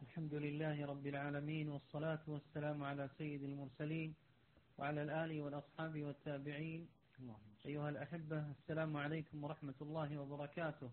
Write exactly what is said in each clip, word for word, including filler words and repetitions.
الحمد لله رب العالمين، والصلاة والسلام على سيد المرسلين وعلى الآل والأصحاب والتابعين. أيها الأحبة، السلام عليكم ورحمة الله وبركاته.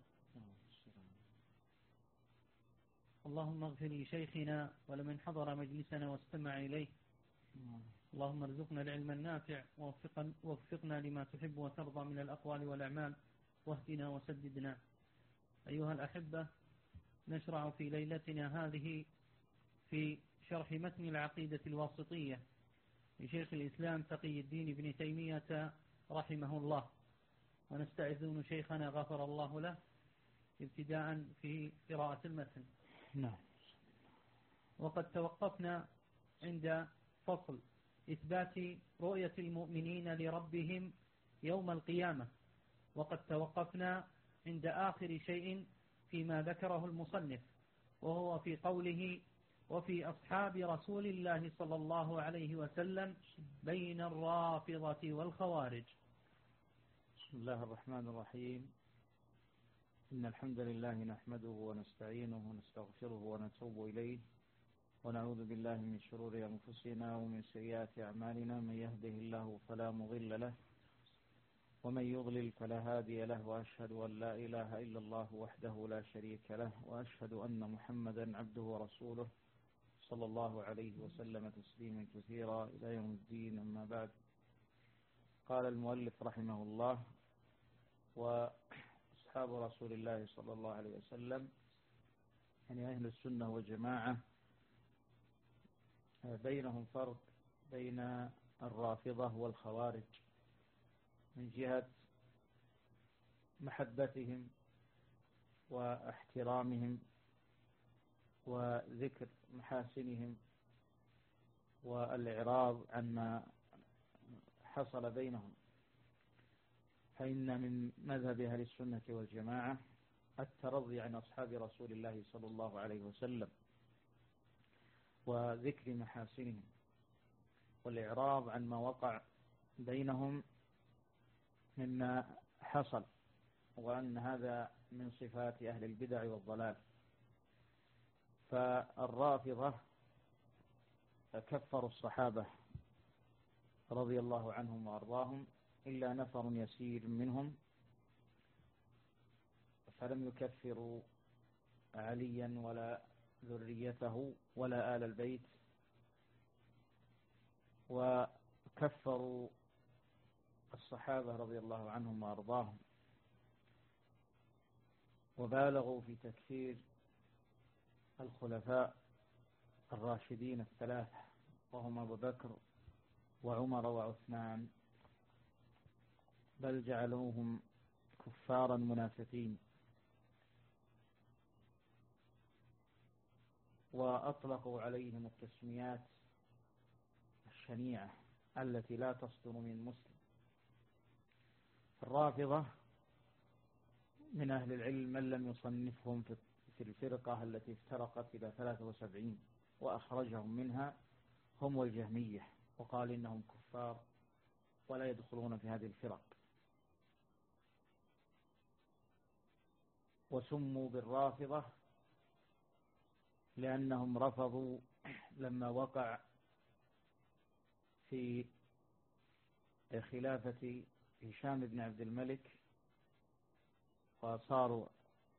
اللهم اغفر لشيخنا ولمن حضر مجلسنا واستمع إليه. اللهم ارزقنا العلم النافع ووفقنا لما تحب وترضى من الأقوال والأعمال، واهدنا وسددنا. أيها الأحبة، نشرع في ليلتنا هذه في شرح متن العقيدة الواسطية لشيخ الإسلام تقي الدين ابن تيمية رحمه الله، ونستأذن شيخنا غفر الله له ابتداء في قراءة المتن. نعم. وقد توقفنا عند فصل إثبات رؤية المؤمنين لربهم يوم القيامة، وقد توقفنا عند آخر شيء فيما ذكره المصنف، وهو في قوله: وفي أصحاب رسول الله صلى الله عليه وسلم بين الرافضة والخوارج. بسم الله الرحمن الرحيم. إن الحمد لله نحمده ونستعينه ونستغفره ونتوب إليه، ونعوذ بالله من شرور أنفسنا ومن سيئات أعمالنا. من يهده الله فلا مضل له، ومن يضلل فلا هادي له، وأشهد أن لا إله إلا الله وحده لا شريك له، وأشهد أن محمدا عبده ورسوله صلى الله عليه وسلم تسليما كثيرا إلى يوم الدين. أما بعد، قال المؤلف رحمه الله: وأصحاب رسول الله صلى الله عليه وسلم، يعني أهل السنة والجماعة، بينهم فرق بين الرافضة والخوارج من جهة محبتهم واحترامهم وذكر محاسنهم والإعراض عما حصل بينهم. فإن من مذهب أهل السنة والجماعة الترضي عن أصحاب رسول الله صلى الله عليه وسلم وذكر محاسنهم والإعراض عن ما وقع بينهم مما حصل، وأن هذا من صفات أهل البدع والضلال. فالرافضة كفروا الصحابة رضي الله عنهم وأرضاهم إلا نفر يسير منهم، فلم يكفروا عليا ولا ذريته ولا آل البيت، وكفروا الصحابة رضي الله عنهم وأرضاهم، وبالغوا في تكفير الخلفاء الراشدين الثلاثة، وهم أبو بكر وعمر وعثمان، بل جعلوهم كفارا منافقين، وأطلقوا عليهم التسميات الشنيعة التي لا تصدر من مسلم. الرافضة من أهل العلم من لم يصنفهم في الفرقة التي افترقت إلى ثلاثة وسبعين وأخرجهم منها هم والجهمية، وقال إنهم كفار ولا يدخلون في هذه الفرق. وسموا بالرافضة لأنهم رفضوا لما وقع في خلافة هشام بن عبد الملك وصاروا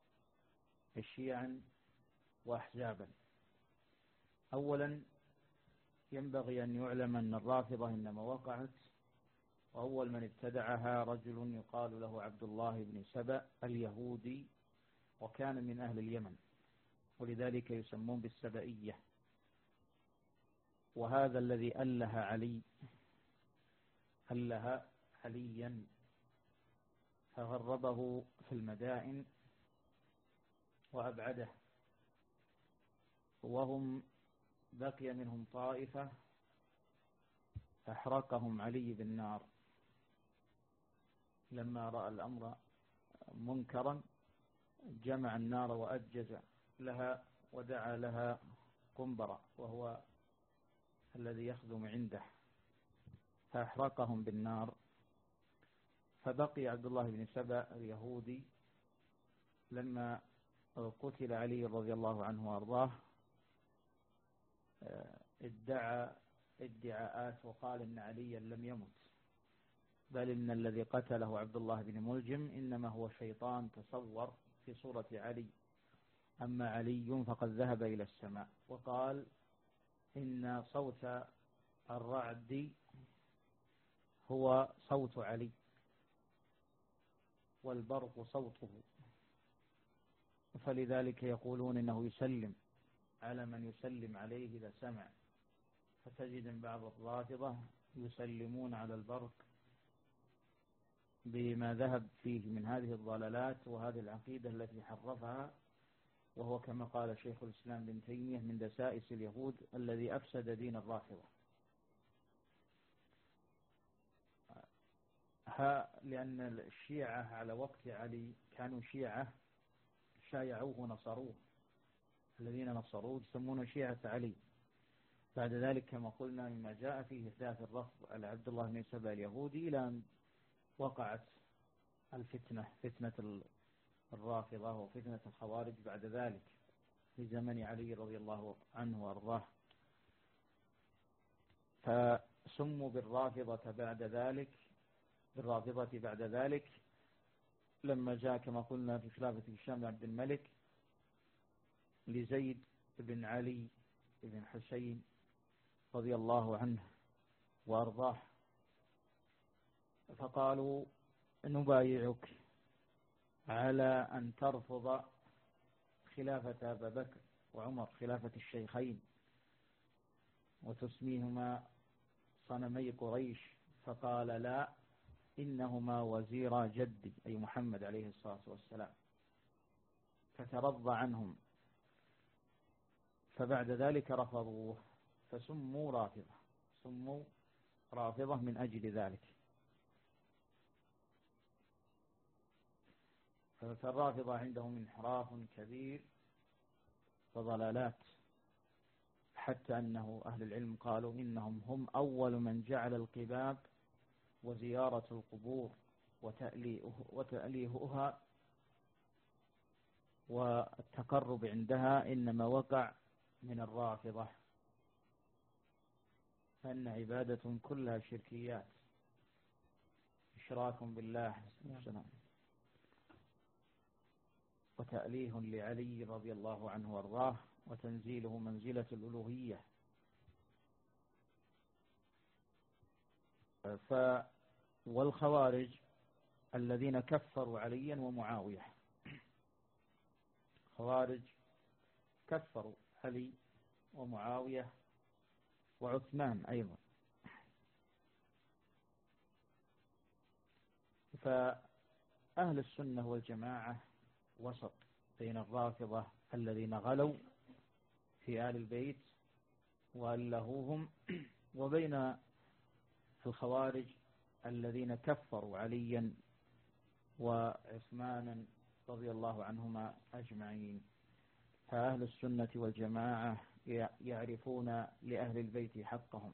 شيعا وأحزابا. أولا ينبغي أن يعلم أن الرافضة إنما وقعت، وأول من ابتدعها رجل يقال له عبد الله بن سبأ اليهودي، وكان من أهل اليمن، ولذلك يسمون بالسبئية. وهذا الذي أله علي أله عليا فغربه في المدائن وأبعده، وهم بقي منهم طائفة أحرقهم علي بالنار لما رأى الأمر منكرا، جمع النار وأجز لها ودعا لها قنبرة، وهو الذي يخدم عنده، فأحرقهم بالنار. فبقي عبد الله بن سبأ اليهودي لما قتل علي رضي الله عنه وأرضاه ادعى ادعاءات وقال إن عليا لم يمت، بل إن الذي قتله عبد الله بن ملجم إنما هو شيطان تصور في صورة علي، أما علي فقد ذهب إلى السماء. وقال إن صوت الرعد هو صوت علي والبرق صوته، فلذلك يقولون إنه يسلم على من يسلم عليه إذا سمع. فتجد بعض الرافضة يسلمون على البرق بما ذهب فيه من هذه الضلالات وهذه العقيدة التي حرفها، وهو كما قال شيخ الإسلام بن تيمية من دسائس اليهود الذي أفسد دين الرافضة. لأن الشيعة على وقت علي كانوا شيعة شايعوه ونصروه، الذين نصروه يسمونه شيعة علي. بعد ذلك كما قلنا مما جاء فيه إحداث الرفض على عبد الله بن سبأ اليهودي، إلى أن وقعت الفتنة، فتنة الرافضة وفتنة الخوارج بعد ذلك في زمن علي رضي الله عنه وارضاه. فسموا بالرافضة بعد ذلك بالرافضة بعد ذلك لما جاء كما قلنا في خلافة هشام بن عبد الملك لزيد بن علي بن حسين رضي الله عنه وارضاه، فقالوا نبايعك على أن ترفض خلافة أبا بكر وعمر، خلافة الشيخين، وتسميهما صنمي قريش. فقال لا، إنهما وزيرا جدي أي محمد عليه الصلاة والسلام، فترضى عنهم. فبعد ذلك رفضوه فسموا رافضة، سموا رافضة من أجل ذلك. فالرافضة عندهم انحراف كبير وضلالات، حتى أنه أهل العلم قالوا إنهم هم أول من جعل القباب وزيارة القبور وتأليهها والتقرب عندها إنما وقع من الرافضة، فإن عبادة كلها شركيات، إشراك بالله وتأليه لعلي رضي الله عنه وارضاه وتنزيله منزلة الألوهية. ف والخوارج الذين كفروا عليا ومعاوية، خوارج كفروا علي ومعاوية وعثمان أيضا. فأهل السنة والجماعة وسط بين الرافضة الذين غلوا في آل البيت وألهوهم، وبين الخوارج الذين كفروا عليا وعثمانا رضي الله عنهما أجمعين. فأهل السنة والجماعة يعرفون لأهل البيت حقهم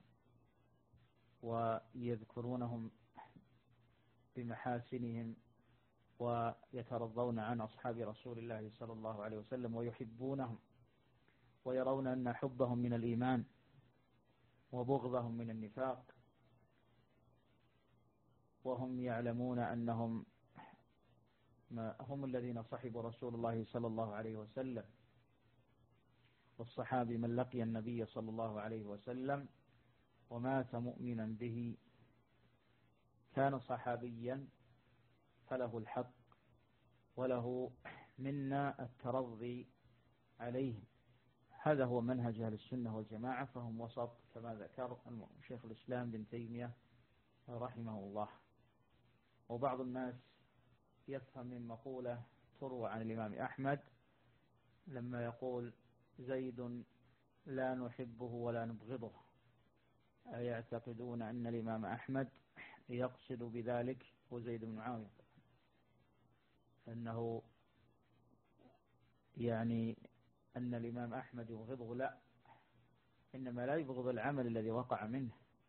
ويذكرونهم بمحاسنهم، ويترضون عن أصحاب رسول الله صلى الله عليه وسلم ويحبونهم، ويرون أن حبهم من الإيمان وبغضهم من النفاق، وهم يعلمون أنهم هم الذين صحبوا رسول الله صلى الله عليه وسلم. والصحابي من لقي النبي صلى الله عليه وسلم ومات مؤمنا به كان صحابيا فله الحق وله منا الترضي عليه. هذا هو منهج أهل السنة والجماعة، فهم وسط كما ذكر شيخ الإسلام بن تيمية رحمه الله. وبعض الناس يفهم من مقولة تروى عن الإمام أحمد لما يقول زيد لا نحبه ولا نبغضه، يعتقدون أن الإمام أحمد يقصد بذلك هو زيد بن معاوية، أنه يعني أن الإمام أحمد يبغضه، لا، إنما لا يبغض العمل الذي وقع منه،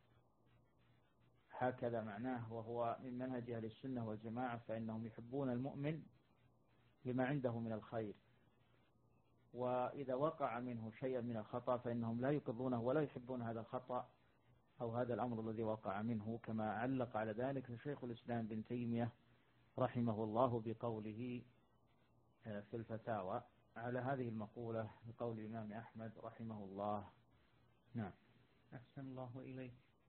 هكذا معناه. وهو من منهج أهل السنة والجماعة، فإنهم يحبون المؤمن لما عنده من الخير وإذا وقع منه شيء من الخطأ فإنهم لا يقرونه ولا يحبون هذا الخطأ أو هذا الأمر الذي وقع منه، كما علق على ذلك شيخ الإسلام بن تيمية رحمه الله بقوله في الفتاوى على هذه المقولة بقول الإمام أحمد رحمه الله. نعم. أحسن الله إليك.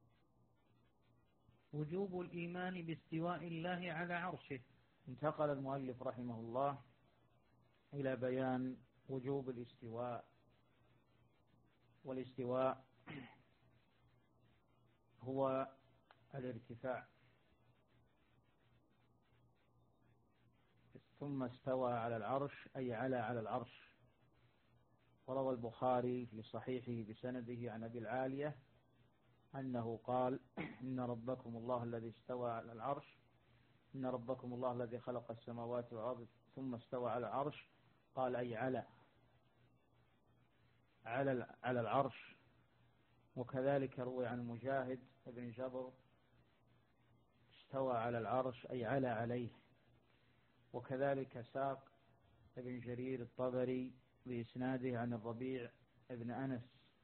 وجوب الإيمان باستواء الله على عرشه. انتقل المؤلف رحمه الله إلى بيان وجوب الاستواء، والاستواء هو الارتفاع. ثم استوى على العرش أي على على العرش. وروى البخاري في صحيحه بسنده عن أبي العالية أنه قال إن ربكم الله الذي استوى على العرش إن ربكم الله الذي خلق السماوات والأرض ثم استوى على العرش، قال أي على على على العرش. وكذلك روي عن مجاهد بن جبر استوى على العرش أي على عليه. وكذلك ساق ابن جرير الطبري بإسناده عن الربيع ابن أنس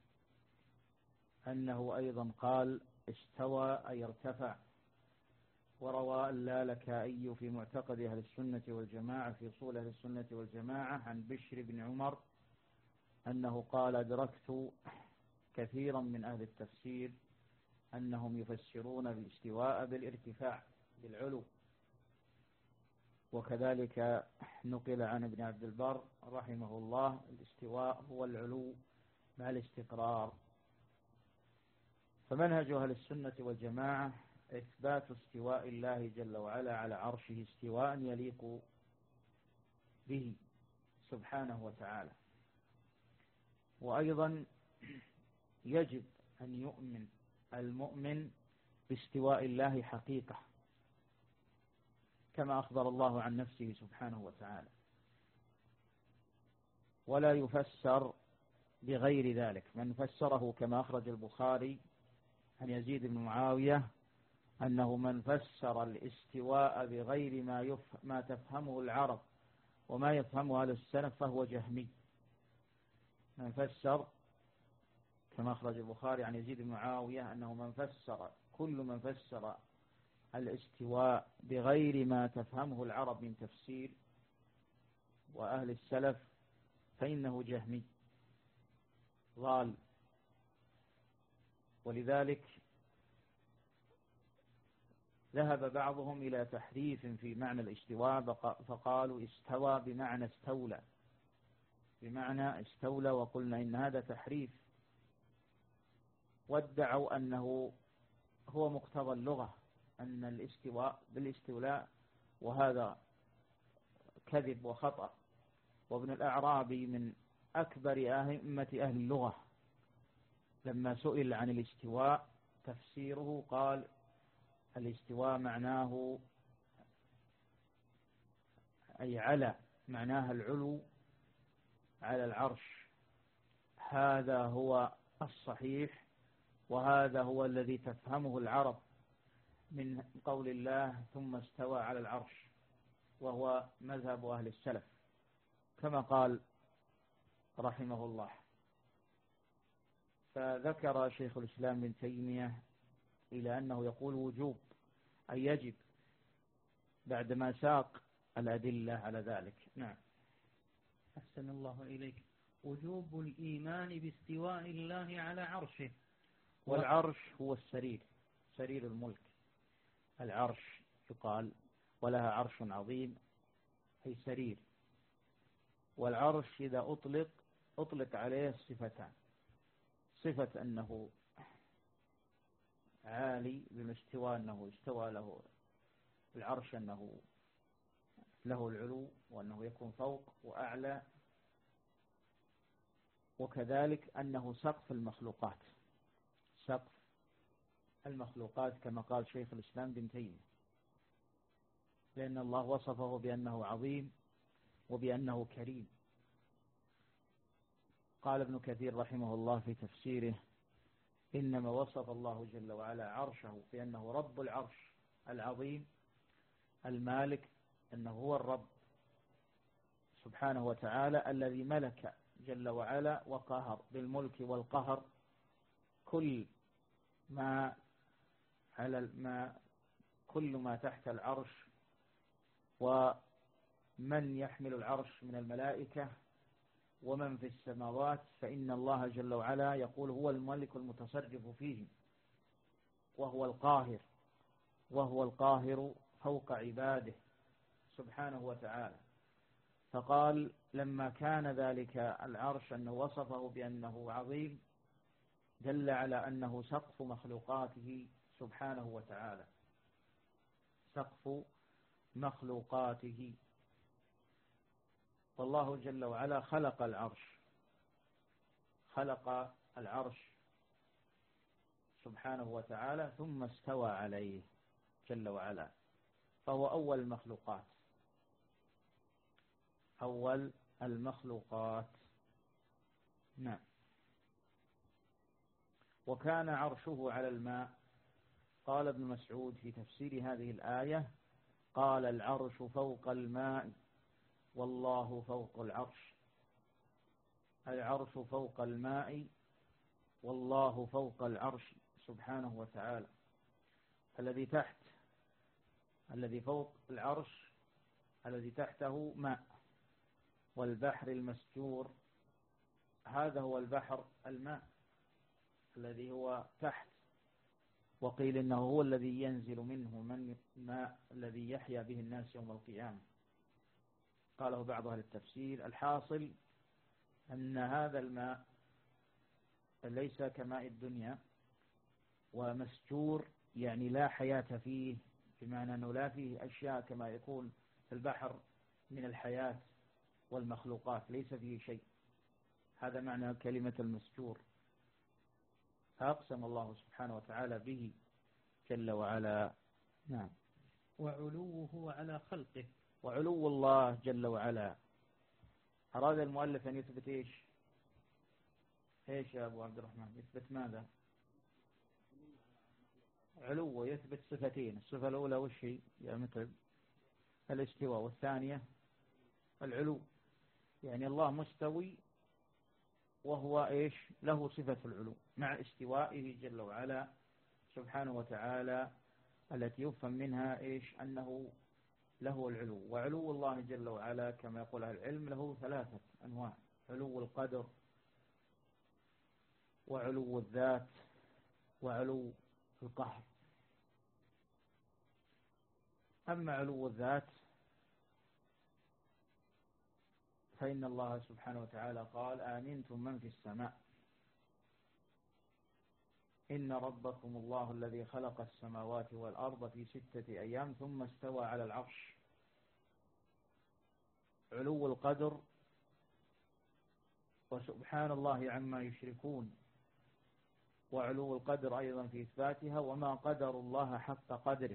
أنه أيضا قال استوى أي ارتفع. وروى اللالكائي في معتقد أهل السنة والجماعة في أصول أهل السنة والجماعة عن بشر بن عمر أنه قال أدركت كثيرا من أهل التفسير أنهم يفسرون الاستواء بالارتفاع بالعلو. وكذلك نقل عن ابن عبد البر رحمه الله الاستواء هو العلو مع الاستقرار. فمنهج أهل السنة والجماعة إثبات استواء الله جل وعلا على عرشه استواء يليق به سبحانه وتعالى. وأيضا يجب أن يؤمن المؤمن باستواء الله حقيقة كما أخبر الله عن نفسه سبحانه وتعالى، ولا يفسر بغير ذلك. من فسره كما أخرج البخاري عن يزيد بن معاوية أنه من فسر الاستواء بغير ما, يف... ما تفهمه العرب وما يفهمه أهل السلف فهو جهمي. من فسر كما أخرج البخاري عن يزيد بن معاوية أنه من فسر كل من فسر الاستواء بغير ما تفهمه العرب من تفسير وأهل السلف فإنه جهمي ضال. ولذلك ذهب بعضهم إلى تحريف في معنى الاستواء فقالوا استوى بمعنى استولى بمعنى استولى وقلنا إن هذا تحريف، وادعوا أنه هو مقتضى اللغة أن الاستواء بالاستولاء، وهذا كذب وخطأ. وابن الأعرابي من أكبر أئمة أهل اللغة لما سئل عن الاستواء تفسيره قال الاستواء معناه أي على معناها العلو على العرش. هذا هو الصحيح وهذا هو الذي تفهمه العرب من قول الله ثم استوى على العرش، وهو مذهب أهل السلف كما قال رحمه الله. فذكر شيخ الإسلام بن تيمية إلى أنه يقول وجوب أي يجب بعدما ساق الأدلة على ذلك. نعم. أحسن الله إليك. وجوب الإيمان باستواء الله على عرشه. والعرش هو السرير، سرير الملك. العرش يقال ولها عرش عظيم أي سرير. والعرش إذا أطلق أطلق عليه الصفتان، صفة أنه عالي بالاستواء أنه استوى له العرش أنه له العلو وأنه يكون فوق وأعلى، وكذلك أنه سقف المخلوقات سقف المخلوقات كما قال شيخ الإسلام بن تيمية، لأن الله وصفه بأنه عظيم وبأنه كريم. قال ابن كثير رحمه الله في تفسيره إنما وصف الله جل وعلا عرشه بأنه رب العرش العظيم المالك، أنه هو الرب سبحانه وتعالى الذي ملك جل وعلا وقهر، بالملك والقهر كل ما على ما كل ما تحت العرش ومن يحمل العرش من الملائكة ومن في السماوات، فإن الله جل وعلا يقول هو الملك المتصرف فيه، وهو القاهر وهو القاهر فوق عباده سبحانه وتعالى. فقال لما كان ذلك العرش أنه وصفه بأنه عظيم دل على أنه سقف مخلوقاته سبحانه وتعالى، سقف مخلوقاته. والله جل وعلا خلق العرش خلق العرش سبحانه وتعالى ثم استوى عليه جل وعلا، فهو أول المخلوقات أول المخلوقات نعم. وكان عرشه على الماء. قال ابن مسعود في تفسير هذه الآية قال العرش فوق الماء والله فوق العرش. العرش فوق الماء والله فوق العرش سبحانه وتعالى. الذي تحت الذي فوق العرش الذي تحته ماء، والبحر المسجور هذا هو البحر الماء الذي هو تحت، وقيل إنه هو الذي ينزل منه من الماء الذي يحيا به الناس يوم القيامة. قاله بعض أهل التفسير الحاصل أن هذا الماء ليس كماء الدنيا، ومسجور يعني لا حياة فيه، بمعنى أنه لا فيه أشياء كما يكون في البحر من الحياة والمخلوقات، ليس فيه شيء. هذا معنى كلمة المسجور. فأقسم الله سبحانه وتعالى به جل وعلا. نعم. وعلوه على خلقه. وعلو الله جل وعلا. أراد المؤلف أن يثبت إيش إيش يا أبو عبد الرحمن؟ يثبت ماذا؟ علو، يثبت صفتين. الصفة الأولى وش هي يا متعب؟ الاستواء، والثانية العلو، يعني الله مستوي وهو إيش له صفة العلو مع استوائه جل وعلا سبحانه وتعالى، التي يفهم منها إيش أنه له العلو. وعلو الله جل وعلا كما يقول أهل العلم له ثلاثة أنواع: علو القدر، وعلو الذات، وعلو القهر. أما علو الذات فإن الله سبحانه وتعالى قال آمنتم من في السماء إن ربكم الله الذي خلق السماوات والأرض في ستة أيام ثم استوى على العرش. علو القدر، وسبحان الله عما يشركون، وعلو القدر أيضا في إثباتها وما قدر الله حق قدره.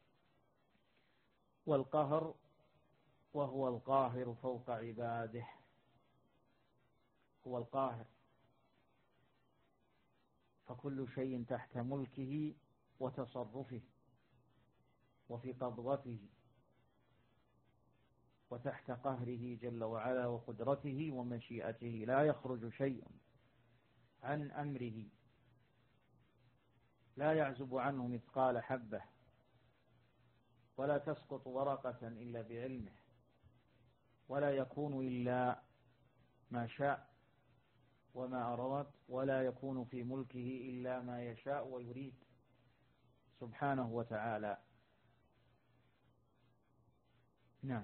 والقهر، وهو القاهر فوق عباده، هو القاهر، فكل شيء تحت ملكه وتصرفه وفي قبضته وتحت قهره جل وعلا وقدرته ومشيئته، لا يخرج شيء عن أمره، لا يعزب عنه مثقال حبة، ولا تسقط ورقة إلا بعلمه، ولا يكون إلا ما شاء وما أراد، ولا يكون في ملكه إلا ما يشاء ويريد سبحانه وتعالى. نعم.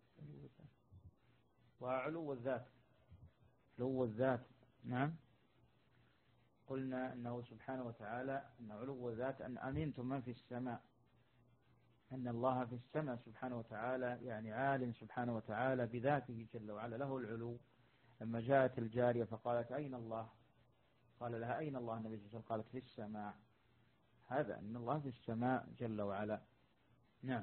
وعلو الذات، علو الذات. نعم. قلنا أنه سبحانه وتعالى أن علو الذات أن أمنتم من في السماء، أن الله في السماء سبحانه وتعالى، يعني عالم سبحانه وتعالى بذاته جل وعلا، له العلو. لما جاءت الجارية فقالت أين الله؟ قال لها أين الله؟ النبي صلى الله عليه وسلم قالت في السماء. هذا أن الله في السماء جل وعلا. نعم.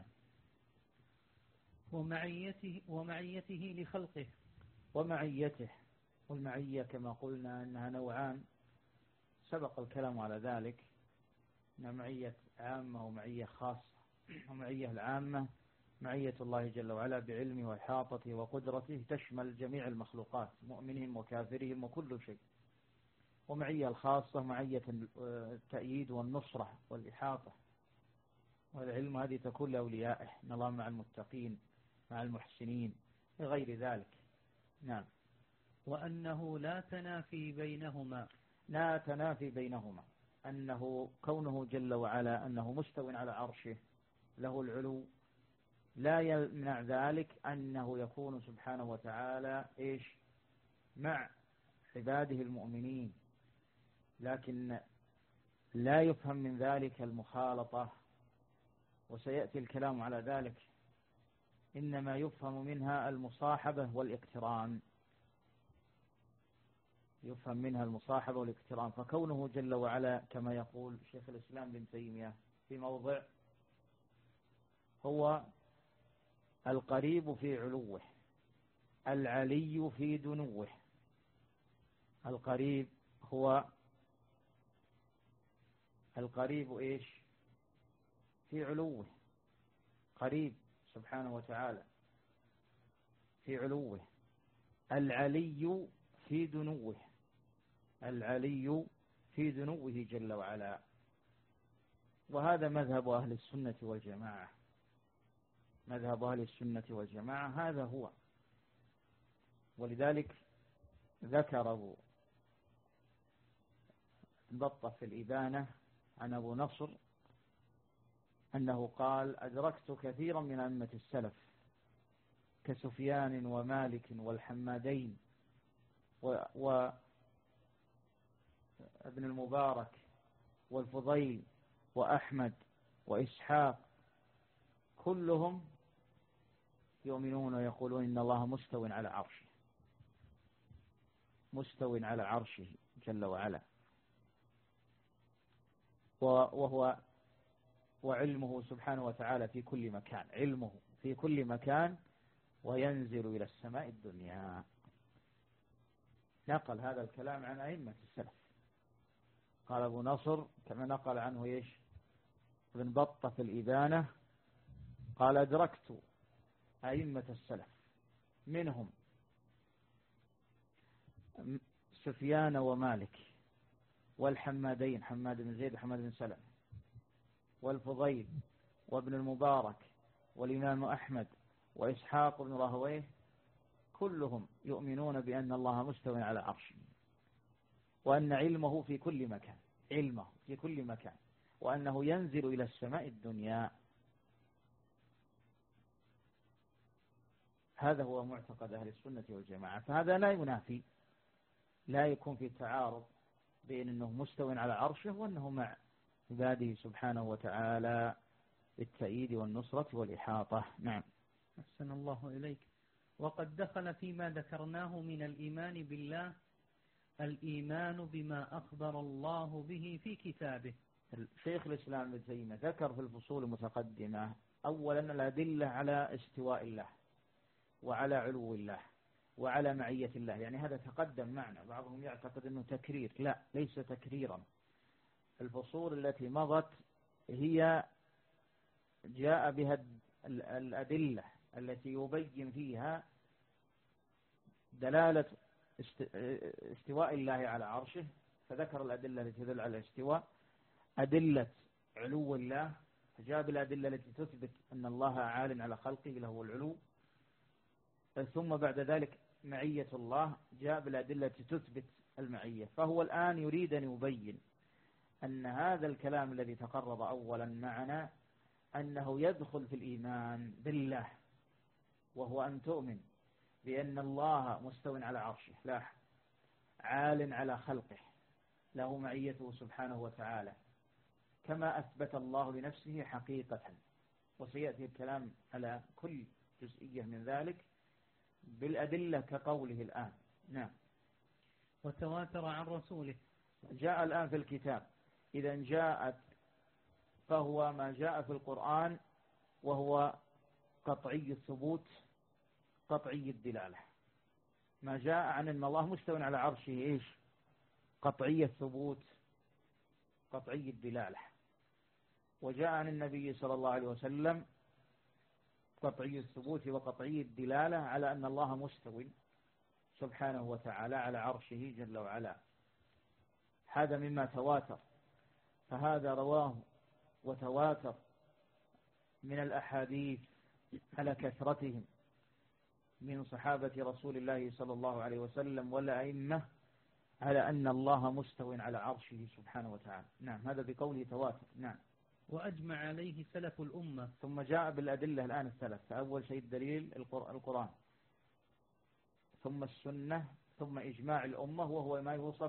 ومعيته, ومعيته لخلقه. ومعيته، والمعية كما قلنا أنها نوعان، سبق الكلام على ذلك، أن معية عامة ومعية خاصة. ومعية العامة معية الله جل وعلا بعلمه وإحاطته وقدرته تشمل جميع المخلوقات، مؤمنهم وكافرهم وكل شيء. ومعية الخاصة معية التأييد والنصرة والإحاطة والعلم، هذه تكون لأوليائه، إن الله مع المتقين مع المحسنين غير ذلك. نعم. وأنه لا تنافي بينهما، لا تنافي بينهما، أنه كونه جل وعلا أنه مستو على عرشه له العلو، لا يمنع ذلك أنه يكون سبحانه وتعالى إيش مع عباده المؤمنين، لكن لا يفهم من ذلك المخالطة، وسيأتي الكلام على ذلك. إنما يفهم منها المصاحبة والاقتران، يفهم منها المصاحبة والاقتران. فكونه جل وعلا كما يقول شيخ الإسلام ابن تيمية في موضع، هو القريب في علوه، العلي في دنوه. القريب هو القريب إيش في علوه، قريب سبحانه وتعالى في علوه، العلي في دنوه، العلي في دنوه جل وعلا. وهذا مذهب أهل السنة والجماعة، مذهب أهل السنة والجماعة هذا هو. ولذلك ذكر أبو بطة في الإبانة عن أبو نصر أنه قال: أدركت كثيرا من أئمة السلف كسفيان ومالك والحمادين وابن المبارك والفضيل وأحمد وإسحاق، كلهم يؤمنون ويقولون إن الله مستو على عرشه، مستو على عرشه جل وعلا، وهو وعلمه سبحانه وتعالى في كل مكان، علمه في كل مكان، وينزل إلى السماء الدنيا. نقل هذا الكلام عن أئمة السلف. قال أبو نصر كما نقل عنه إيش ابن بطة في الإبانة، قال: أدركت أئمة السلف منهم سفيان ومالك والحمادين، حماد بن زيد وحماد بن سلم، والفضيل وابن المبارك والإمام أحمد وإسحاق بن راهويه، كلهم يؤمنون بأن الله مستوى على عرشه، وأن علمه في كل مكان، علمه في كل مكان، وأنه ينزل إلى السماء الدنيا. هذا هو معتقد أهل السنة والجماعة. فهذا لا ينافي، لا يكون في تعارض بين أنه مستوى على عرشه وأنه مع عباده سبحانه وتعالى بالتأييد والنصرة والإحاطة. نعم. أحسن الله إليك. وقد دخل فيما ذكرناه من الإيمان بالله الإيمان بما أخبر الله به في كتابه. شيخ الإسلام ابن تيمية ذكر في الفصول المتقدمة أولا الأدلة على استواء الله وعلى علو الله وعلى معية الله، يعني هذا تقدم معنا. بعضهم يعتقد أنه تكرير، لا، ليس تكريرا. الفصول التي مضت هي جاء بها الأدلة التي يبين فيها دلالة استواء الله على عرشه، فذكر الأدلة التي تدل على الاستواء، أدلة علو الله، فجاء بالأدلة التي تثبت أن الله عال على خلقه له العلو، ثم بعد ذلك معية الله، جاء بالأدلة التي تثبت المعية. فهو الآن يريد أن يبين أن هذا الكلام الذي تقرر أولا معنا أنه يدخل في الإيمان بالله، وهو أن تؤمن بأن الله مستو على عرشه، لا عال على خلقه، له معيته سبحانه وتعالى كما أثبت الله لنفسه حقيقة، وسيأتي الكلام على كل جزئية من ذلك بالأدلة كقوله الآن. نعم. وتواتر عن رسوله، جاء الآن في الكتاب، إذا جاءت فهو ما جاء في القرآن، وهو قطعي الثبوت قطعي الدلالة. ما جاء عن أن الله مستوى على عرشه إيش؟ قطعي الثبوت قطعي الدلالة. وجاء عن النبي صلى الله عليه وسلم قطعي الثبوت وقطعي الدلالة على أن الله مستوي سبحانه وتعالى على عرشه جل وعلا. هذا مما تواتر، فهذا رواه وتواتر من الأحاديث على كثرتهم من صحابة رسول الله صلى الله عليه وسلم والأئمة على أن الله مستو على عرشه سبحانه وتعالى. نعم، هذا بقوله تواتر. نعم. وأجمع عليه سلف الأمة. ثم جاء بالأدلة الآن الثلاث، فأول شيء الدليل القرآن، ثم السنة، ثم إجماع الأمة، وهو ما يوصف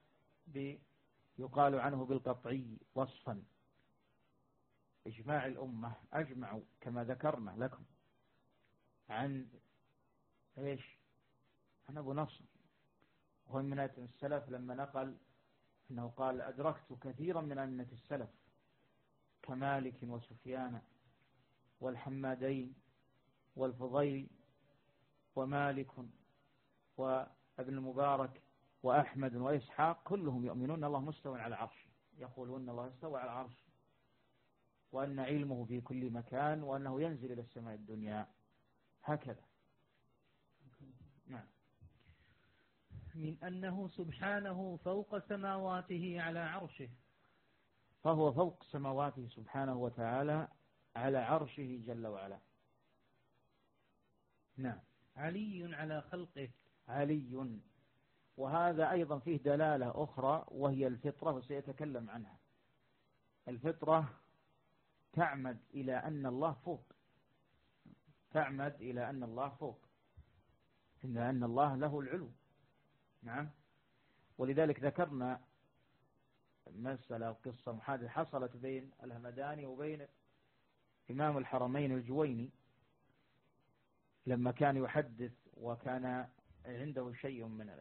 يقال عنه بالقطعي وصفا. إجماع الأمة أجمعوا كما ذكرنا لكم عن إيش؟ عن أبو نصر وهو من السلف لما نقل أنه قال أدركت كثيرا من أئمة السلف كمالك وسفيان والحمادين والفضيل ومالك وابن المبارك وأحمد وإسحاق، كلهم يؤمنون الله مستوى على عرشه، يقولون الله استوى على عرشه وأن علمه في كل مكان وأنه ينزل إلى السماء الدنيا هكذا. نعم. من أنه سبحانه فوق سماواته على عرشه، فهو فوق سماواته سبحانه وتعالى على عرشه جل وعلا. نعم. علي على خلقه، علي، وهذا أيضا فيه دلالة أخرى وهي الفطرة، وسيتكلم عنها. الفطرة تعمد إلى أن الله فوق، تعمد إلى أن الله فوق، إن أن الله له العلو. نعم. ولذلك ذكرنا مسألة قصة محادثة حصلت بين الهمداني وبين إمام الحرمين الجويني لما كان يحدث وكان عنده شيء من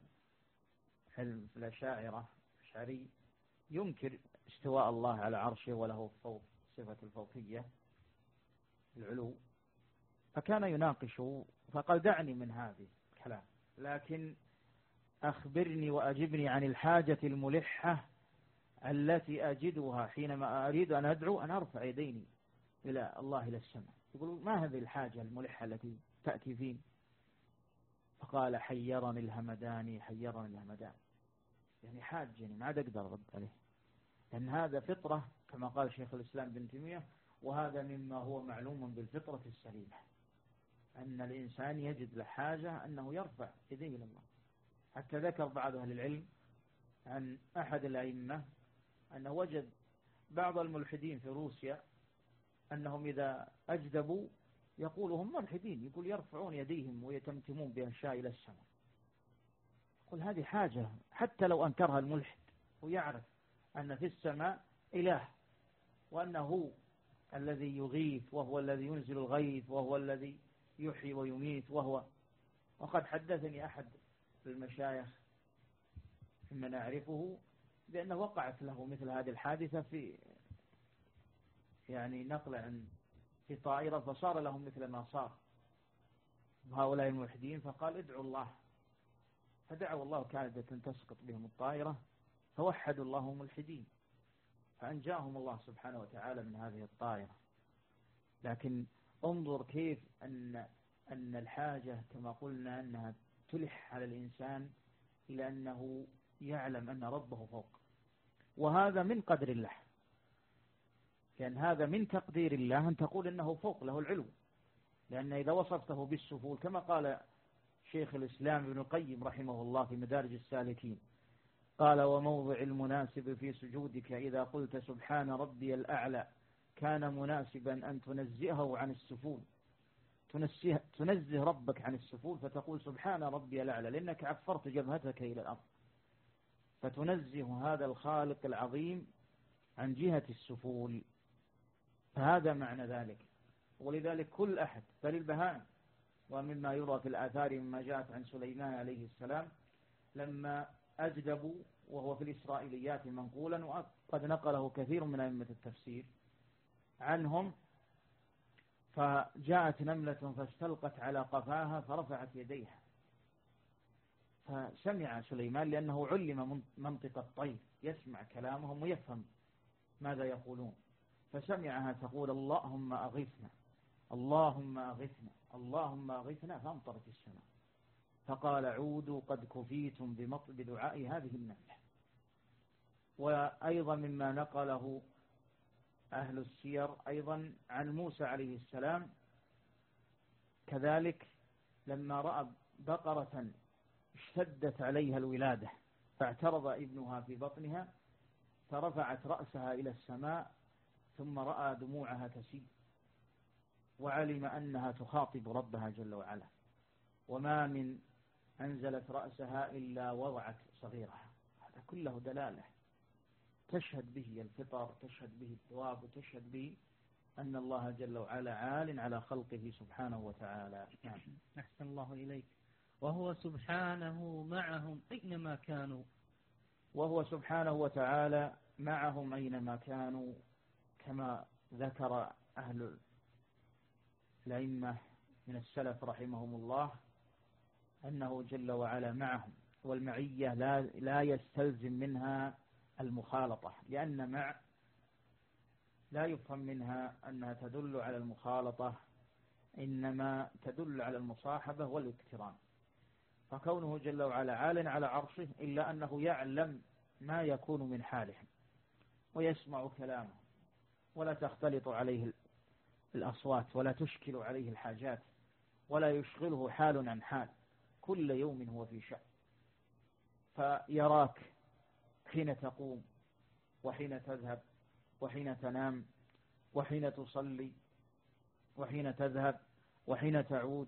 علم الأشاعرة الأشعري ينكر استواء الله على عرشه وله فوق صفة الفوقية العلو، فكان يناقشه فقال دعني من هذه الكلام، لكن أخبرني وأجبني عن الحاجة الملحة التي أجدها حينما أريد أن أدعو أن أرفع يديني إلى الله إلى السماء. يقول ما هذه الحاجة الملحة التي تأتي فيني؟ فقال حيرني الهمداني حيرني الهمداني، يعني حاجني ما عاد أقدر أرد عليه، لأن هذا فطرة كما قال شيخ الإسلام بن تيمية، وهذا مما هو معلوم بالفطرة السليمة أن الإنسان يجد لحاجة أنه يرفع يديه إلى الله. حتى ذكر بعض أهل العلم عن أحد الأئمة أنه وجد بعض الملحدين في روسيا أنهم إذا أجدبوا يقولوا هم ملحدين، يقول يرفعون يديهم ويتمتمون بأشياء إلى السماء. يقول هذه حاجة حتى لو أنكرها الملحد ويعرف أن في السماء إله وأنه هو الذي يغيث وهو الذي ينزل الغيث وهو الذي يحيي ويميت وهو. وقد حدثني أحد المشايخ ممن أعرفه بأنه وقعت له مثل هذه الحادثة في يعني نقل عن في طائرة فصار لهم مثل ما صار هؤلاء الملحدين، فقال ادعوا الله، فدعوا الله كادت تسقط بهم الطائرة فوحدوا الله ملحدين فأنجاهم الله سبحانه وتعالى من هذه الطائرة. لكن انظر كيف أن أن الحاجة كما قلنا أنها تلح على الإنسان إلى أنه يعلم أن ربه فوق، وهذا من قدر الله، لأن هذا من تقدير الله أن تقول أنه فوق له العلو، لأن إذا وصفته بالسفول كما قال شيخ الإسلام ابن القيم رحمه الله في مدارج السالكين قال وموضع المناسب في سجودك إذا قلت سبحان ربي الأعلى كان مناسبا أن تنزهه عن السفول، تنزه, تنزه ربك عن السفول فتقول سبحان ربي الأعلى لأنك عفرت جبهتك إلى الأرض، فتنزه هذا الخالق العظيم عن جهة السفول، فهذا معنى ذلك. ولذلك كل أحد بل البهائم، ومما يرى في الآثار مما جاءت عن سليمان عليه السلام لما أجدبوا وهو في الإسرائيليات منقولا وقد نقله كثير من أئمة التفسير عنهم، فجاءت نملة فاستلقت على قفاها فرفعت يديها، فسمع سليمان لأنه علم منطق الطير يسمع كلامهم ويفهم ماذا يقولون، فسمعها تقول اللهم أغثنا اللهم أغثنا اللهم أغثنا فأمطرت السماء، فقال عودوا قد كفيتم بدعاء هذه النملة. وأيضا مما نقله أهل السير أيضا عن موسى عليه السلام كذلك لما رأى بقرة اشتدت عليها الولادة فاعترض ابنها في بطنها فرفعت رأسها إلى السماء ثم رأى دموعها تسيل وعلم أنها تخاطب ربها جل وعلا، وما من أنزلت رأسها إلا وضعت صغيرها. هذا كله دلالة تشهد به الفطر، تشهد به الثواب، وتشهد به أن الله جل وعلا عال على خلقه سبحانه وتعالى. نعم. أحسن الله إليك. وهو سبحانه معهم أينما كانوا وهو سبحانه وتعالى معهم أينما كانوا، كما ذكر أهل الأئمة من السلف رحمهم الله أنه جل وعلا معهم، والمعية لا, لا يستلزم منها المخالطة، لأن مع لا يفهم منها أنها تدل على المخالطة، إنما تدل على المصاحبة والاقتران. فكونه جل وعلا عال على عرشه إلا أنه يعلم ما يكون من حالهم ويسمع كلامه، ولا تختلط عليه الأصوات ولا تشكل عليه الحاجات ولا يشغله حال عن حال، كل يوم هو في شأن. فيراك حين تقوم وحين تذهب وحين تنام وحين تصلي وحين تذهب وحين تعود،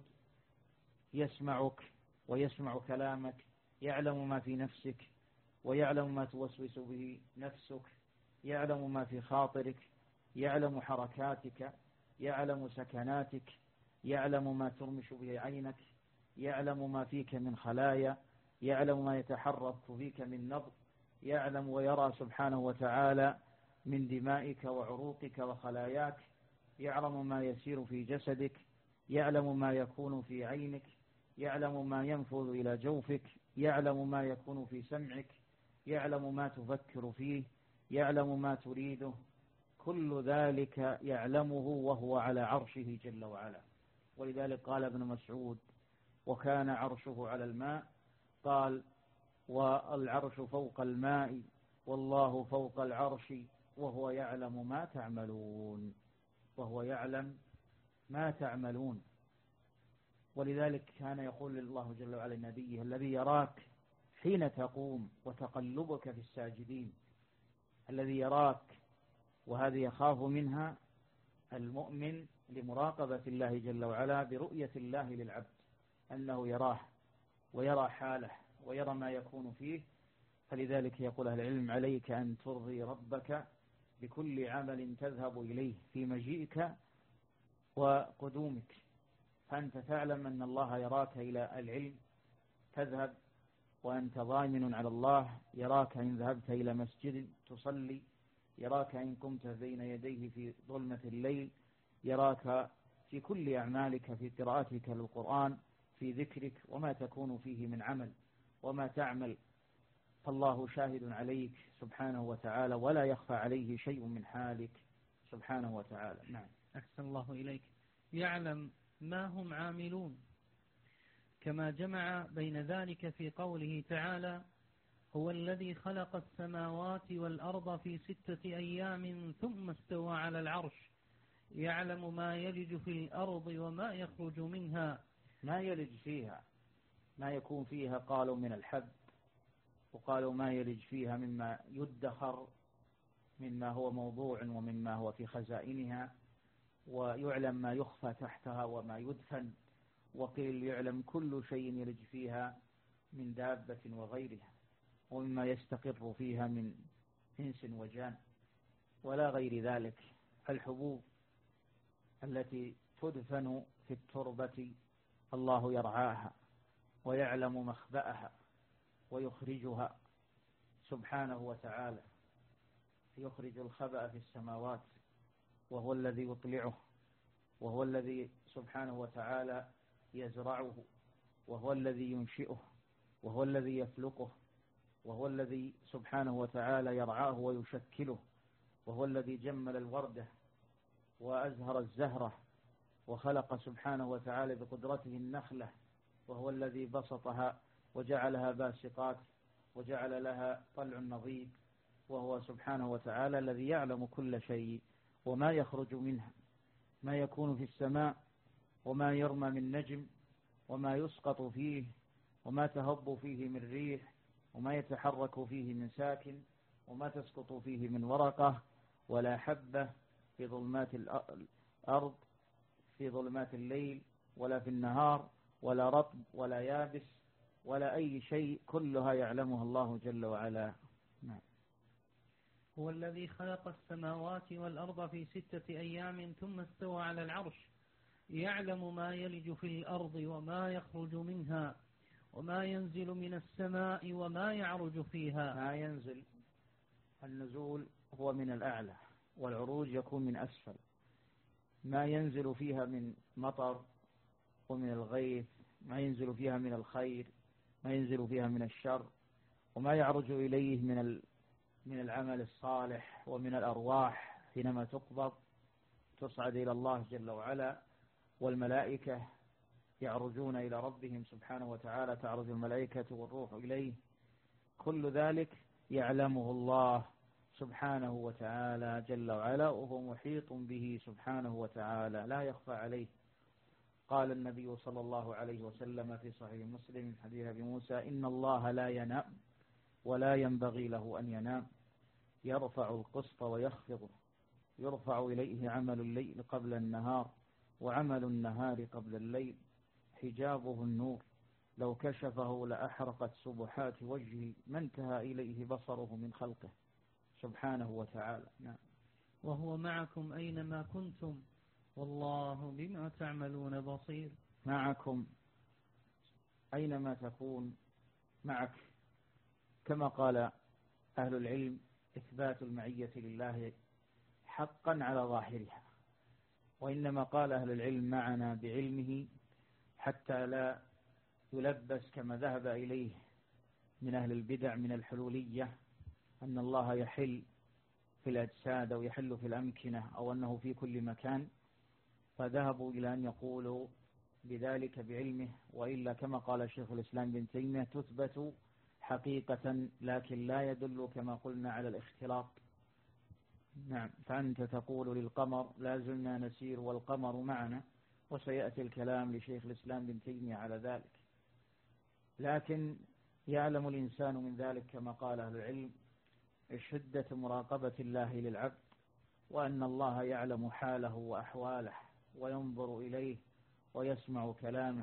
يسمعك ويسمع كلامك، يعلم ما في نفسك ويعلم ما توسوس به نفسك، يعلم ما في خاطرك، يعلم حركاتك، يعلم سكناتك، يعلم ما ترمش به عينك، يعلم ما فيك من خلايا، يعلم ما يتحرك فيك من نبض، يعلم ويرى سبحانه وتعالى من دمائك وعروقك وخلاياك، يعلم ما يسير في جسدك، يعلم ما يكون في عينك، يعلم ما ينفذ إلى جوفك، يعلم ما يكون في سمعك، يعلم ما تفكر فيه، يعلم ما تريده، كل ذلك يعلمه وهو على عرشه جل وعلا. ولذلك قال ابن مسعود: وكان عرشه على الماء، قال: والعرش فوق الماء والله فوق العرش وهو يعلم ما تعملون وهو يعلم ما تعملون. ولذلك كان يقول الله جل وعلا لنبيه: الذي يراك حين تقوم وتقلبك في الساجدين، الذي يراك. وهذه يخاف منها المؤمن لمراقبة الله جل وعلا برؤية الله للعبد، أنه يراه ويرى حاله ويرى ما يكون فيه. فلذلك يقول أهل العلم: عليك أن ترضي ربك بكل عمل تذهب إليه في مجيئك وقدومك، فأنت تعلم أن الله يراك إلى العلم تذهب وأنت ضامن على الله، يراك إن ذهبت إلى مسجد تصلي، يراك إن قمت بين يديه في ظلمة الليل، يراك في كل أعمالك، في قراءتك للقرآن، في ذكرك، وما تكون فيه من عمل وما تعمل، فالله شاهد عليك سبحانه وتعالى، ولا يخفى عليه شيء من حالك سبحانه وتعالى. نعم. أحسن الله إليك. يعلم ما هم عاملون، كما جمع بين ذلك في قوله تعالى: هو الذي خلق السماوات والأرض في ستة أيام ثم استوى على العرش يعلم ما يلج في الأرض وما يخرج منها. ما يلج فيها، ما يكون فيها، قالوا من الحب، وقالوا ما يلج فيها مما يدخر، مما هو موضوع ومما هو في خزائنها، ويعلم ما يخفى تحتها وما يدفن، وقيل يعلم كل شيء يلج فيها من دابة وغيرها، ومما يستقر فيها من إنس وجان ولا غير ذلك. الحبوب التي تدفن في التربة الله يرعاها ويعلم مخبأها ويخرجها سبحانه وتعالى، يخرج الخبأ في السماوات وهو الذي يطلعه، وهو الذي سبحانه وتعالى يزرعه، وهو الذي ينشئه، وهو الذي يفلقه، وهو الذي سبحانه وتعالى يرعاه ويشكله، وهو الذي جمل الوردة وأزهر الزهرة وخلق سبحانه وتعالى بقدرته النخلة، وهو الذي بسطها وجعلها باسقات وجعل لها طلع نضيد، وهو سبحانه وتعالى الذي يعلم كل شيء وما يخرج منها، ما يكون في السماء وما يرمى من نجم وما يسقط فيه وما تهب فيه من ريح وما يتحرك فيه من ساكن وما تسقط فيه من ورقة ولا حبة في ظلمات الأرض في ظلمات الليل ولا في النهار ولا رطب ولا يابس ولا أي شيء، كلها يعلمها الله جل وعلا. نعم. هو الذي خلق السماوات والأرض في ستة أيام ثم استوى على العرش يعلم ما يلج في الأرض وما يخرج منها وما ينزل من السماء وما يعرج فيها. ما ينزل، النزول هو من الأعلى والعروج يكون من أسفل. ما ينزل فيها من مطر ومن الغيث، ما ينزل فيها من الخير، ما ينزل فيها من الشر، وما يعرج إليه من من العمل الصالح ومن الأرواح حينما تقبض تصعد إلى الله جل وعلا، والملائكة يعرجون إلى ربهم سبحانه وتعالى، تعرج الملائكة والروح إليه، كل ذلك يعلمه الله سبحانه وتعالى جل وعلا، وهو محيط به سبحانه وتعالى لا يخفى عليه. قال النبي صلى الله عليه وسلم في صحيح مسلم حديث أبي موسى: إن الله لا ينام ولا ينبغي له أن ينام، يرفع القسط ويخفضه، يرفع إليه عمل الليل قبل النهار وعمل النهار قبل الليل، حجابه النور، لو كشفه لأحرقت سبحات وجهه ما انتهى إليه بصره من خلقه سبحانه وتعالى. نعم. وهو معكم أينما كنتم والله بما تعملون بصير. معكم أينما تكون معك، كما قال أهل العلم: إثبات المعية لله حقا على ظاهرها، وإنما قال أهل العلم معنا بعلمه حتى لا يلبس كما ذهب إليه من أهل البدع من الحلولية أن الله يحل في الأجساد أو يحل في الأمكنة أو أنه في كل مكان، فذهبوا إلى أن يقولوا بذلك بعلمه، وإلا كما قال شيخ الإسلام بن تيمية: تثبت حقيقة لكن لا يدل كما قلنا على الاختلاط. نعم. فأنت تقول للقمر: لا زلنا نسير والقمر معنا، وسيأتي الكلام لشيخ الإسلام بن تيمية على ذلك، لكن يعلم الإنسان من ذلك كما قال أهل العلم شدة مراقبة الله للعبد، وأن الله يعلم حاله وأحواله وينظر إليه ويسمع كلامه،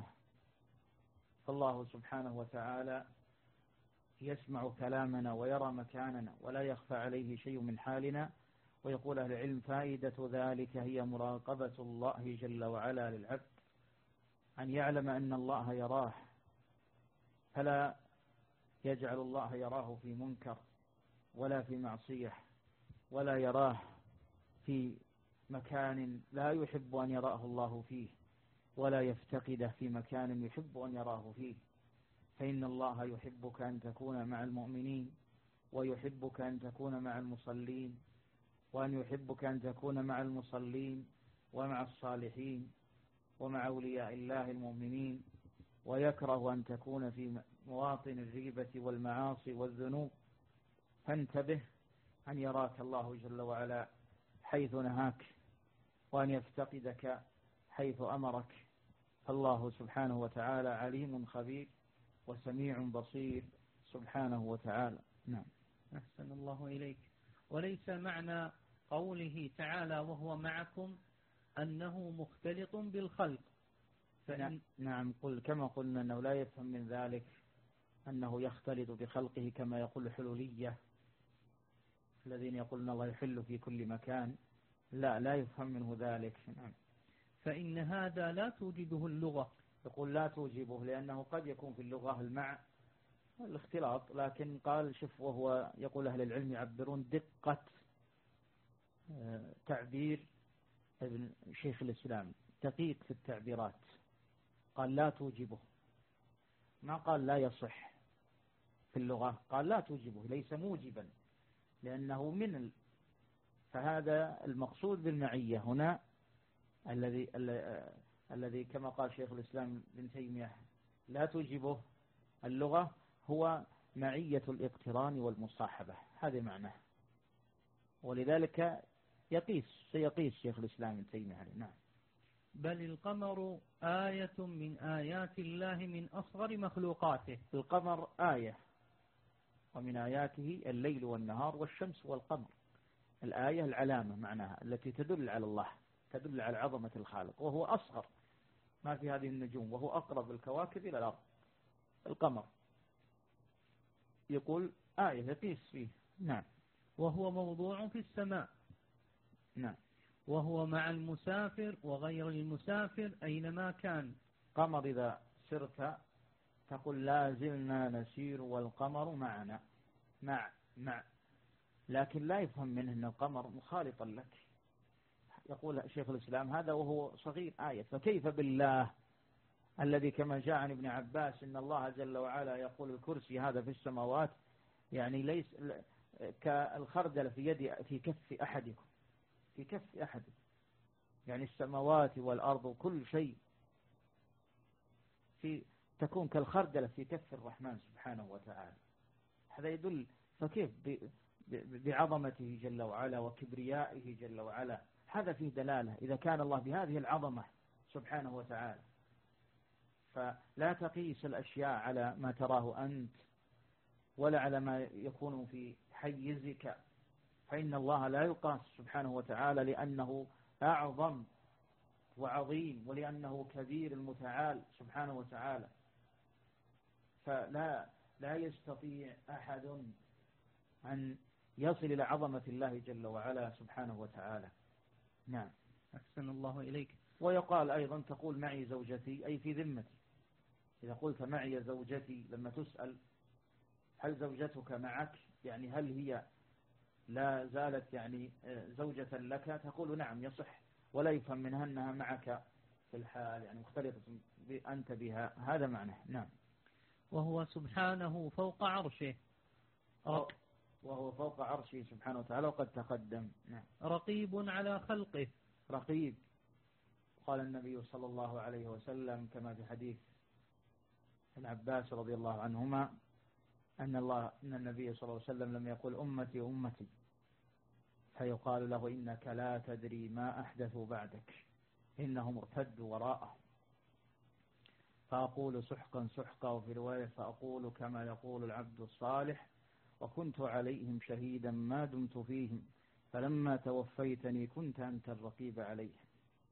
فالله سبحانه وتعالى يسمع كلامنا ويرى مكاننا ولا يخفى عليه شيء من حالنا. ويقول أهل العلم: فائدة ذلك هي مراقبة الله جل وعلا للعبد، أن يعلم أن الله يراه، فلا يجعل الله يراه في منكر ولا في معصية، ولا يراه في مكان لا يحب أن يراه الله فيه، ولا يفتقده في مكان يحب أن يراه فيه، فإن الله يحبك أن تكون مع المؤمنين، ويحبك أن تكون مع المصلين، وأن يحبك أن تكون مع المصلين ومع الصالحين ومع أولياء الله المؤمنين، ويكره أن تكون في مواطن الريبة والمعاصي والذنوب، فانتبه أن يراك الله جل وعلا حيث نهاك، وأن يفتقدك حيث أمرك، فالله سبحانه وتعالى عليم خبير وسميع بصير سبحانه وتعالى. نعم. أحسن الله إليك. وليس معنى قوله تعالى وهو معكم أنه مختلط بالخلق. فإن نعم. قل كما قلنا أنه لا يفهم من ذلك أنه يختلط بخلقه كما يقول الحلولية الذين يقولون الله يحل في كل مكان، لا لا يفهم منه ذلك. نعم. فإن هذا لا توجده اللغة. يقول لا توجبه لأنه قد يكون في اللغة المع الاختلاط، لكن قال شوف، وهو يقول أهل العلم يعبرون دقة تعبير ابن شيخ الإسلام، دقيق في التعبيرات، قال لا توجبه، ما قال لا يصح في اللغة، قال لا توجبه، ليس موجبا لأنه من ال... فهذا المقصود بالمعية هنا الذي الذي كما قال شيخ الإسلام ابن تيمية لا توجبه اللغة هو معية الاقتران والمصاحبة، هذا معناه. ولذلك يقيس سيقيس شيخ الإسلام ابن تيمية عليه. نعم. بل القمر آية من آيات الله من أصغر مخلوقاته. القمر آية، ومن آياته الليل والنهار والشمس والقمر. الآية العلامة معناها التي تدل على الله، تدل على عظمة الخالق، وهو أصغر ما في هذه النجوم، وهو أقرب الكواكب إلى الأرض. القمر يقول آية يقيس فيه. نعم. وهو موضوع في السماء. نعم. وهو مع المسافر وغير المسافر أينما كان. قمر إذا سرت تقول لا زلنا نسير والقمر معنا، مع مع لكن لا يفهم منه أن القمر مخالطا لك. يقول شيخ الإسلام هذا وهو صغير آية، فكيف بالله الذي كما جاء عن ابن عباس إن الله جل وعلا يقول الكرسي هذا في السماوات، يعني ليس كالخردل في يد في كف أحدكم، في كف أحدكم، يعني السماوات والأرض وكل شيء في تكون كالخردل في كف الرحمن سبحانه وتعالى. هذا يدل فكيف بعظمته جل وعلا وكبريائه جل وعلا. هذا فيه دلالة إذا كان الله بهذه العظمة سبحانه وتعالى. فلا تقيس الأشياء على ما تراه أنت ولا على ما يكون في حيزك، فإن الله لا يقاس سبحانه وتعالى لأنه أعظم وعظيم ولأنه كبير المتعال سبحانه وتعالى. فلا لا يستطيع أحد أن يصل إلى عظمة الله جل وعلا سبحانه وتعالى. نعم. أحسن الله إليك. ويقال أيضا تقول معي زوجتي أي في ذمتي. إذا قلت معي زوجتي لما تسأل هل زوجتك معك، يعني هل هي لا زالت يعني زوجة لك، تقول نعم يصح، ولا يفهم منها أنها معك في الحال، يعني مختلطة أنت بها، هذا معناه. نعم. وهو سبحانه فوق عرشه. وهو فوق عرشه سبحانه وتعالى وقد تقدم. نعم. رقيب على خلقه. رقيب. قال النبي صلى الله عليه وسلم كما في حديث ابن عباس رضي الله عنهما أن الله أن النبي صلى الله عليه وسلم لم يقل أمتي أمتي فيقال له إنك لا تدري ما أحدثوا بعدك إنهم ارتدوا وراءه، فأقول سحقا سحقا، وفي رواية فأقول كما يقول العبد الصالح وكنت عليهم شهيدا ما دمت فيهم فلما توفيتني كنت أنت الرقيب عليهم.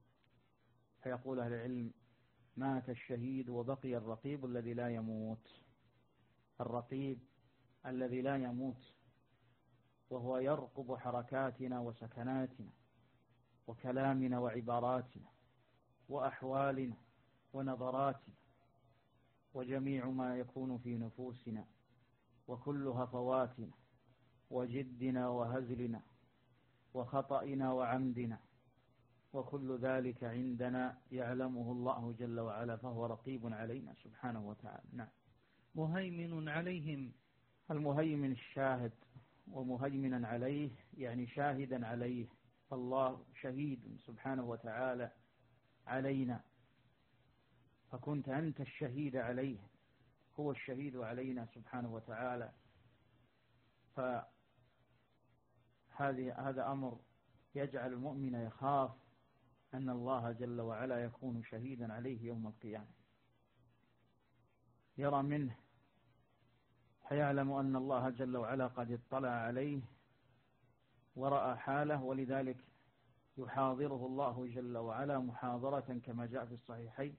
فيقول أهل العلم مات الشهيد وبقي الرقيب الذي لا يموت. الرقيب الذي لا يموت وهو يرقب حركاتنا وسكناتنا وكلامنا وعباراتنا وأحوالنا ونظراتنا وجميع ما يكون في نفوسنا وكل هفواتنا وجدنا وهزلنا وخطئنا وعمدنا، وكل ذلك عندنا يعلمه الله جل وعلا، فهو رقيب علينا سبحانه وتعالى. نعم. مهيمن عليهم. المهيمن الشاهد، ومهيمنا عليه يعني شاهدا عليه، الله شهيد سبحانه وتعالى علينا، فكنت أنت الشهيد عليه، هو الشهيد علينا سبحانه وتعالى. فهذه هذا أمر يجعل المؤمن يخاف أن الله جل وعلا يكون شهيدا عليه يوم القيامة، يرى منه فيعلم أن الله جل وعلا قد اطلع عليه ورأى حاله، ولذلك يحاضره الله جل وعلا محاضرة كما جاء في الصحيحين،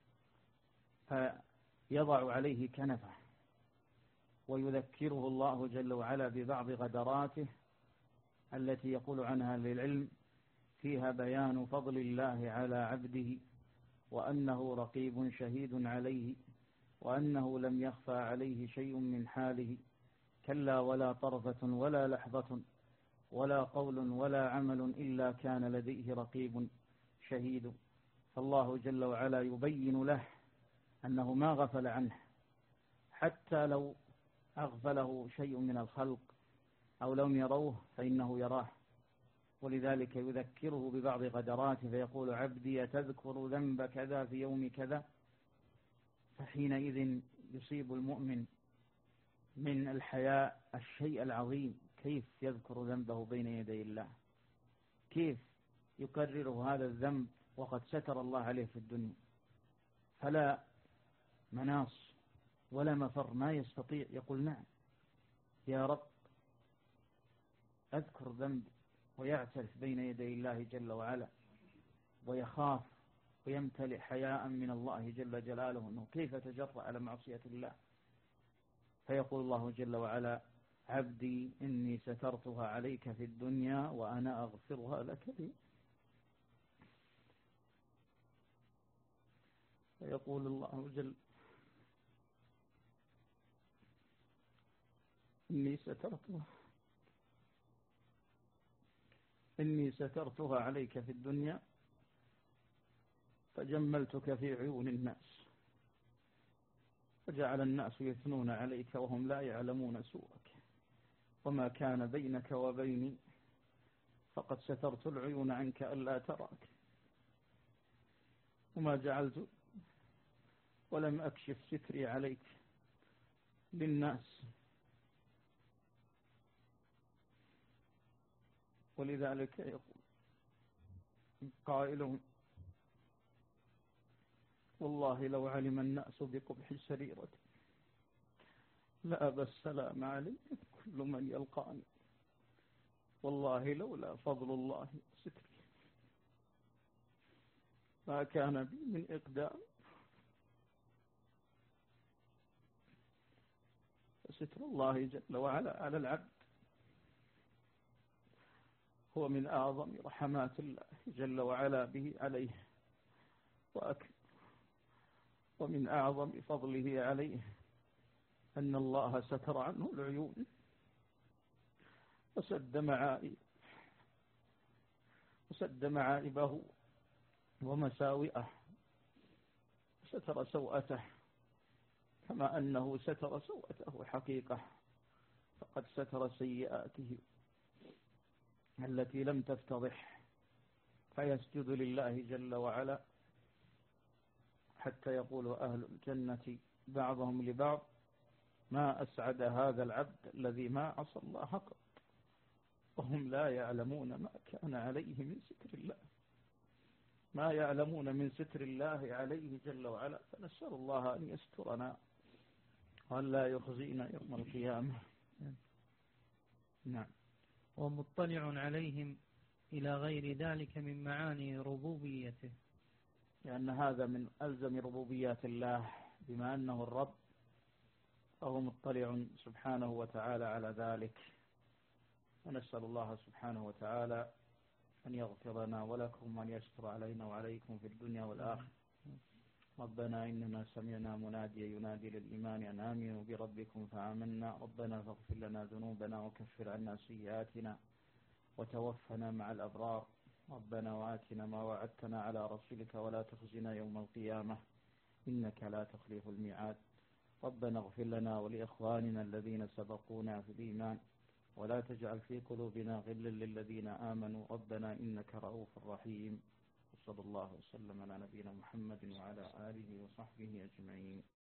فيضع عليه كنفه ويذكره الله جل وعلا ببعض غدراته التي يقول عنها للعلم فيها بيان فضل الله على عبده وأنه رقيب شهيد عليه، وأنه لم يخفى عليه شيء من حاله، كلا ولا طرفة ولا لحظة ولا قول ولا عمل إلا كان لديه رقيب شهيد. فالله جل وعلا يبين له أنه ما غفل عنه، حتى لو أغفله شيء من الخلق أو لم يروه فإنه يراه، ولذلك يذكره ببعض غدراته فيقول عبدي أتذكر ذنب كذا في يوم كذا. فحينئذ يصيب المؤمن من الحياء الشيء العظيم، كيف يذكر ذنبه بين يدي الله، كيف يكرر هذا الذنب وقد ستر الله عليه في الدنيا، فلا مناص ولا مفر، ما يستطيع يقول نعم يا رب أذكر ذنبي، ويعترف بين يدي الله جل وعلا ويخاف ويمتلئ حياء من الله جل جلاله أنه كيف تجرأ على معصية الله. فيقول الله جل وعلا عبدي إني سترتها عليك في الدنيا وأنا أغفرها لك لي. فيقول الله جل إني سترتها إني سترتها عليك في الدنيا فجملتك في عيون الناس وجعل الناس يثنون عليك وهم لا يعلمون سوءك، وما كان بينك وبيني فقد سترت العيون عنك ألا تراك، وما جعلت ولم أكشف ستري عليك للناس. ولذلك يقول قائلهم والله لو علم الناس بقبح سريرة لأبى السلام علي كل من يلقاني، والله لولا فضل الله ستري ما كان بي من إقدام. فستر الله جل وعلا على العبد هو من أعظم رحمات الله جل وعلا به عليه وأكبر، ومن أعظم فضله عليه أن الله ستر عنه العيون وسد معائب وسد معائبه ومساوئه، ستر سوءته كما أنه ستر سوءته حقيقة، فقد ستر سيئاته التي لم تفتضح، فيسجد لله جل وعلا حتى يقول أهل الجنة بعضهم لبعض ما أسعد هذا العبد الذي ما عصى الله قط، وهم لا يعلمون ما كان عليه من ستر الله، ما يعلمون من ستر الله عليه جل وعلا. فنسأل الله أن يسترنا وأن لا يخزينا يوم القيامة. نعم. ومطلع عليهم إلى غير ذلك من معاني ربوبيته، لأن هذا من ألزم ربوبيات الله، بما أنه الرب فهو مطلع سبحانه وتعالى على ذلك. ونسأل الله سبحانه وتعالى أن يغفر لنا ولكم وأن يستر علينا وعليكم في الدنيا والآخرة. ربنا إننا سمعنا مناديا ينادي للإيمان أن آمنوا بربكم فآمنا، ربنا فاغفر لنا ذنوبنا وكفر عنا سيئاتنا وتوفنا مع الأبرار، ربنا وآتنا ما وعدتنا على رسولك ولا تخزنا يوم القيامة إنك لا تخلف الميعاد. ربنا اغفر لنا ولإخواننا الذين سبقونا في الإيمان ولا تجعل في قلوبنا غلا للذين آمنوا ربنا إنك رؤوف رحيم. وصلى الله وسلم على نبينا محمد وعلى آله وصحبه أجمعين.